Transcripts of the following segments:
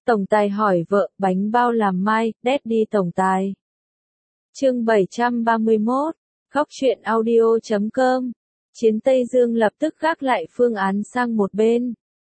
Tổng tài hỏi vợ, bánh bao làm mai, Daddy tổng tài. Chương 731, Góc truyện audio.com. Chiến Tây Dương lập tức gác lại phương án sang một bên.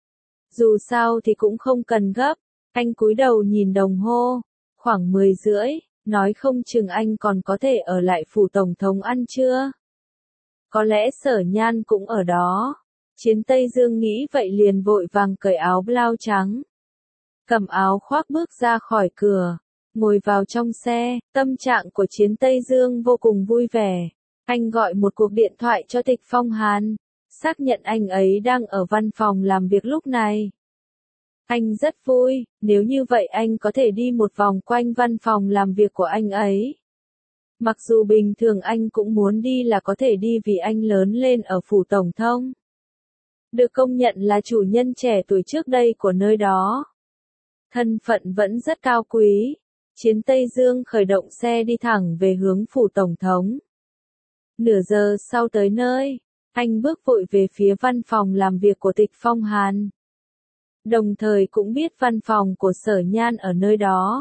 Dù sao thì cũng không cần gấp, anh cúi đầu nhìn đồng hồ, khoảng 10:30, nói không chừng anh còn có thể ở lại phủ tổng thống ăn trưa. Có lẽ Sở Nhan cũng ở đó. Chiến Tây Dương nghĩ vậy liền vội vàng cởi áo blau trắng, cầm áo khoác bước ra khỏi cửa, ngồi vào trong xe. Tâm trạng của Chiến Tây Dương vô cùng vui vẻ. Anh gọi một cuộc điện thoại cho Tịch Phong Hàn, xác nhận anh ấy đang ở văn phòng làm việc lúc này. Anh rất vui, nếu như vậy anh có thể đi một vòng quanh văn phòng làm việc của anh ấy. Mặc dù bình thường anh cũng muốn đi là có thể đi vì anh lớn lên ở phủ tổng thống, được công nhận là chủ nhân trẻ tuổi trước đây của nơi đó. Thân phận vẫn rất cao quý. Chiến Tây Dương khởi động xe đi thẳng về hướng phủ tổng thống. Nửa giờ sau tới nơi, anh bước vội về phía văn phòng làm việc của Tịch Phong Hàn. Đồng thời cũng biết văn phòng của Sở Nhan ở nơi đó.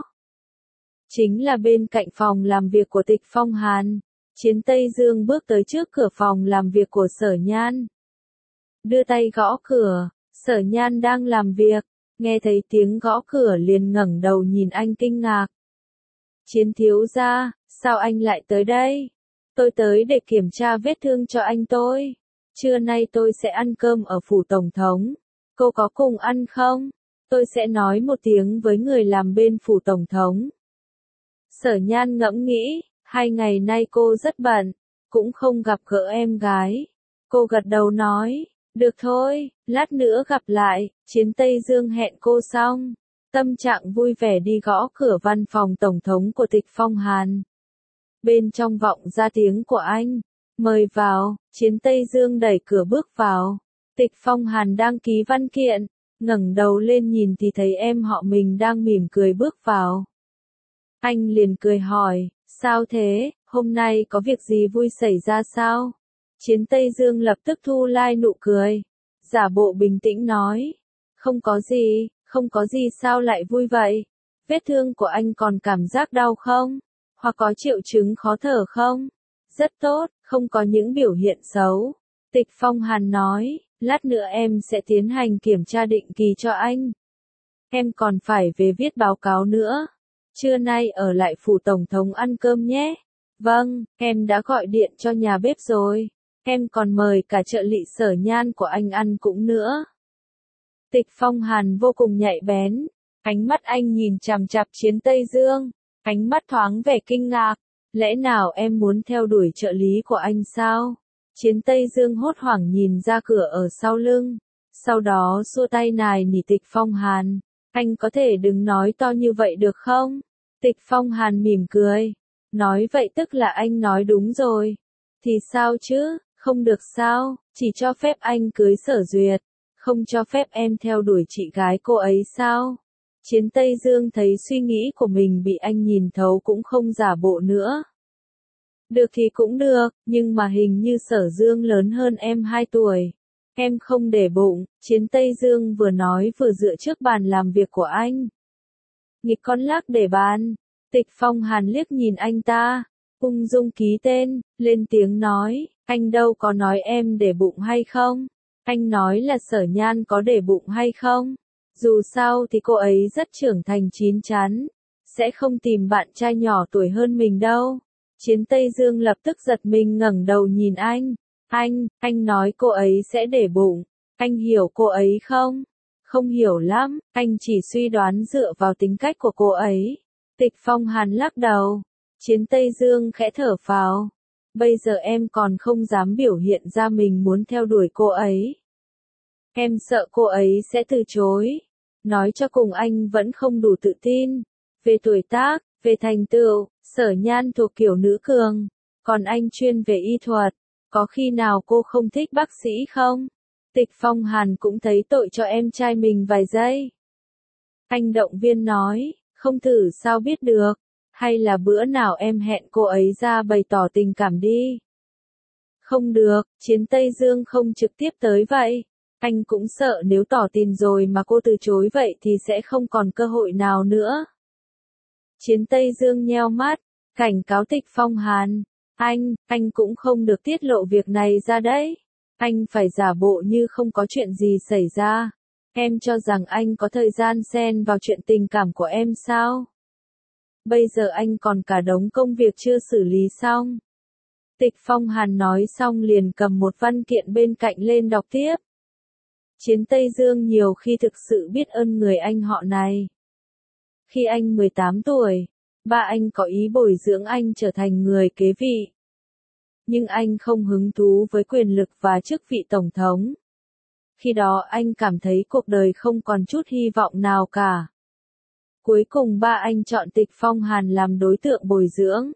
Chính là bên cạnh phòng làm việc của Tịch Phong Hàn. Chiến Tây Dương bước tới trước cửa phòng làm việc của Sở Nhan, đưa tay gõ cửa. Sở Nhan đang làm việc, nghe thấy tiếng gõ cửa liền ngẩng đầu nhìn anh kinh ngạc. Chiến thiếu gia, sao anh lại tới đây? Tôi tới để kiểm tra vết thương cho anh tôi. Trưa nay tôi sẽ ăn cơm ở phủ tổng thống. Cô có cùng ăn không? Tôi sẽ nói một tiếng với người làm bên phủ tổng thống. Sở Nhan ngẫm nghĩ, 2 ngày nay cô rất bận, cũng không gặp gỡ em gái. Cô gật đầu nói, được thôi, lát nữa gặp lại. Chiến Tây Dương hẹn cô xong, tâm trạng vui vẻ đi gõ cửa văn phòng tổng thống của Tịch Phong Hàn. Bên trong vọng ra tiếng của anh, mời vào. Chiến Tây Dương đẩy cửa bước vào. Tịch Phong Hàn đang ký văn kiện, ngẩng đầu lên nhìn thì thấy em họ mình đang mỉm cười bước vào. Anh liền cười hỏi, sao thế, hôm nay có việc gì vui xảy ra sao? Chiến Tây Dương lập tức thu lại nụ cười, giả bộ bình tĩnh nói, không có gì sao lại vui vậy? Vết thương của anh còn cảm giác đau không? Hoặc có triệu chứng khó thở không? Rất tốt, không có những biểu hiện xấu. Tịch Phong Hàn nói, lát nữa em sẽ tiến hành kiểm tra định kỳ cho anh. Em còn phải về viết báo cáo nữa. Trưa nay ở lại phủ tổng thống ăn cơm nhé. Vâng, em đã gọi điện cho nhà bếp rồi. Em còn mời cả trợ lý Sở Nhan của anh ăn cũng nữa. Tịch Phong Hàn vô cùng nhạy bén. Ánh mắt anh nhìn chằm chằm Chiến Tây Dương. Ánh mắt thoáng vẻ kinh ngạc. Lẽ nào em muốn theo đuổi trợ lý của anh sao? Chiến Tây Dương hốt hoảng nhìn ra cửa ở sau lưng. Sau đó xua tay nài nỉ Tịch Phong Hàn. Anh có thể đừng nói to như vậy được không? Tịch Phong Hàn mỉm cười. Nói vậy tức là anh nói đúng rồi. Thì sao chứ, không được sao, chỉ cho phép anh cưới Sở Duyệt. Không cho phép em theo đuổi chị gái cô ấy sao? Chiến Tây Dương thấy suy nghĩ của mình bị anh nhìn thấu cũng không giả bộ nữa. Được thì cũng được, nhưng mà hình như Sở Dương lớn hơn em 2 tuổi. Em không để bụng. Chiến Tây Dương vừa nói vừa dựa trước bàn làm việc của anh. Nghịch con lắc để bàn. Tịch Phong Hàn liếc nhìn anh ta, ung dung ký tên, lên tiếng nói, anh đâu có nói em để bụng hay không? Anh nói là Sở Nhan có để bụng hay không? Dù sao thì cô ấy rất trưởng thành chín chắn, sẽ không tìm bạn trai nhỏ tuổi hơn mình đâu. Chiến Tây Dương lập tức giật mình ngẩng đầu nhìn anh. Anh nói cô ấy sẽ để bụng. Anh hiểu cô ấy không? Không hiểu lắm, anh chỉ suy đoán dựa vào tính cách của cô ấy. Tịch Phong Hàn lắc đầu. Chiến Tây Dương khẽ thở phào. Bây giờ em còn không dám biểu hiện ra mình muốn theo đuổi cô ấy. Em sợ cô ấy sẽ từ chối. Nói cho cùng anh vẫn không đủ tự tin. Về tuổi tác, về thành tựu, Sở Nhan thuộc kiểu nữ cường. Còn anh chuyên về y thuật. Có khi nào cô không thích bác sĩ không? Tịch Phong Hàn cũng thấy tội cho em trai mình vài giây. Anh động viên nói, không thử sao biết được. Hay là bữa nào em hẹn cô ấy ra bày tỏ tình cảm đi. Không được, Chiến Tây Dương không trực tiếp tới vậy. Anh cũng sợ nếu tỏ tình rồi mà cô từ chối vậy thì sẽ không còn cơ hội nào nữa. Chiến Tây Dương nheo mắt, cảnh cáo Tịch Phong Hàn. Anh cũng không được tiết lộ việc này ra đấy. Anh phải giả bộ như không có chuyện gì xảy ra. Em cho rằng anh có thời gian xen vào chuyện tình cảm của em sao? Bây giờ anh còn cả đống công việc chưa xử lý xong. Tịch Phong Hàn nói xong liền cầm một văn kiện bên cạnh lên đọc tiếp. Chiến Tây Dương nhiều khi thực sự biết ơn người anh họ này. Khi anh 18 tuổi, ba anh có ý bồi dưỡng anh trở thành người kế vị. Nhưng anh không hứng thú với quyền lực và chức vị tổng thống. Khi đó anh cảm thấy cuộc đời không còn chút hy vọng nào cả. Cuối cùng ba anh chọn Tịch Phong Hàn làm đối tượng bồi dưỡng.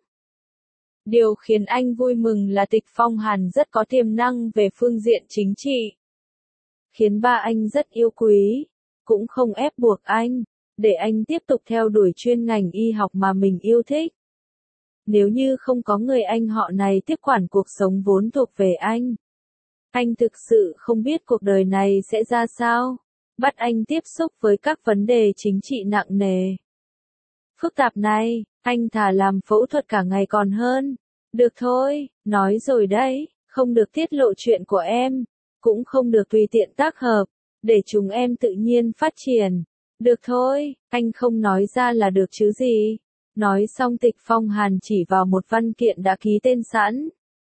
Điều khiến anh vui mừng là Tịch Phong Hàn rất có tiềm năng về phương diện chính trị. Khiến ba anh rất yêu quý, cũng không ép buộc anh, để anh tiếp tục theo đuổi chuyên ngành y học mà mình yêu thích. Nếu như không có người anh họ này tiếp quản cuộc sống vốn thuộc về anh thực sự không biết cuộc đời này sẽ ra sao, bắt anh tiếp xúc với các vấn đề chính trị nặng nề. Phức tạp này, anh thà làm phẫu thuật cả ngày còn hơn. Được thôi, nói rồi đấy, không được tiết lộ chuyện của em, cũng không được tùy tiện tác hợp, để chúng em tự nhiên phát triển. Được thôi, anh không nói ra là được chứ gì. Nói xong Tịch Phong Hàn chỉ vào một văn kiện đã ký tên sẵn.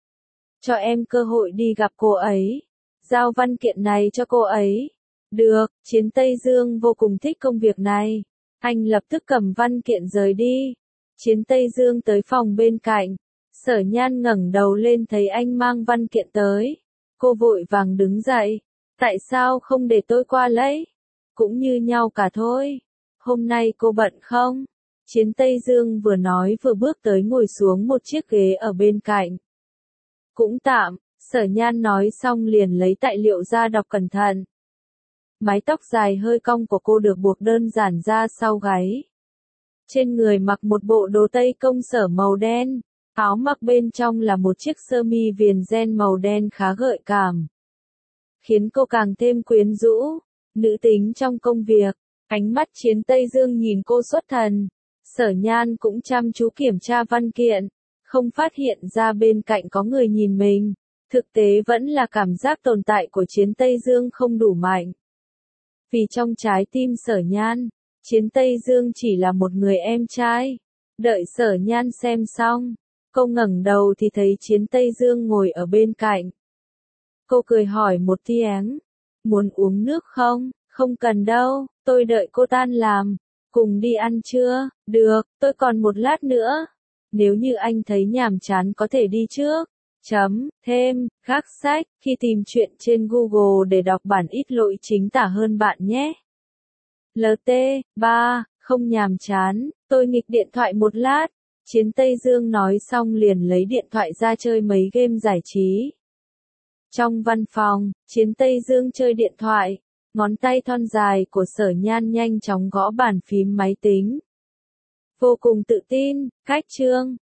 Cho em cơ hội đi gặp cô ấy. Giao văn kiện này cho cô ấy. Được, Chiến Tây Dương vô cùng thích công việc này. Anh lập tức cầm văn kiện rời đi. Chiến Tây Dương tới phòng bên cạnh. Sở Nhan ngẩng đầu lên thấy anh mang văn kiện tới. Cô vội vàng đứng dậy. Tại sao không để tôi qua lấy? Cũng như nhau cả thôi. Hôm nay cô bận không? Chiến Tây Dương vừa nói vừa bước tới ngồi xuống một chiếc ghế ở bên cạnh. Cũng tạm, Sở Nhan nói xong liền lấy tài liệu ra đọc cẩn thận. Mái tóc dài hơi cong của cô được buộc đơn giản ra sau gáy. Trên người mặc một bộ đồ tây công sở màu đen, áo mặc bên trong là một chiếc sơ mi viền ren màu đen khá gợi cảm. Khiến cô càng thêm quyến rũ, nữ tính trong công việc. Ánh mắt Chiến Tây Dương nhìn cô xuất thần. Sở Nhan cũng chăm chú kiểm tra văn kiện, không phát hiện ra bên cạnh có người nhìn mình. Thực tế vẫn là cảm giác tồn tại của Chiến Tây Dương không đủ mạnh. Vì trong trái tim Sở Nhan, Chiến Tây Dương chỉ là một người em trai. Đợi Sở Nhan xem xong, cô ngẩng đầu thì thấy Chiến Tây Dương ngồi ở bên cạnh. Cô cười hỏi một tiếng, muốn uống nước không? Không cần đâu, tôi đợi cô tan làm. Cùng đi ăn chưa? Được, tôi còn một lát nữa. Nếu như anh thấy nhàm chán có thể đi trước. Thêm, gác sách, khi tìm chuyện trên Google để đọc bản ít lỗi chính tả hơn bạn nhé. LT3, không nhàm chán, tôi nghịch điện thoại một lát. Chiến Tây Dương nói xong liền lấy điện thoại ra chơi mấy game giải trí. Trong văn phòng, Chiến Tây Dương chơi điện thoại. Ngón tay thon dài của Sở Nhan nhanh chóng gõ bàn phím máy tính. Vô cùng tự tin, cách chương.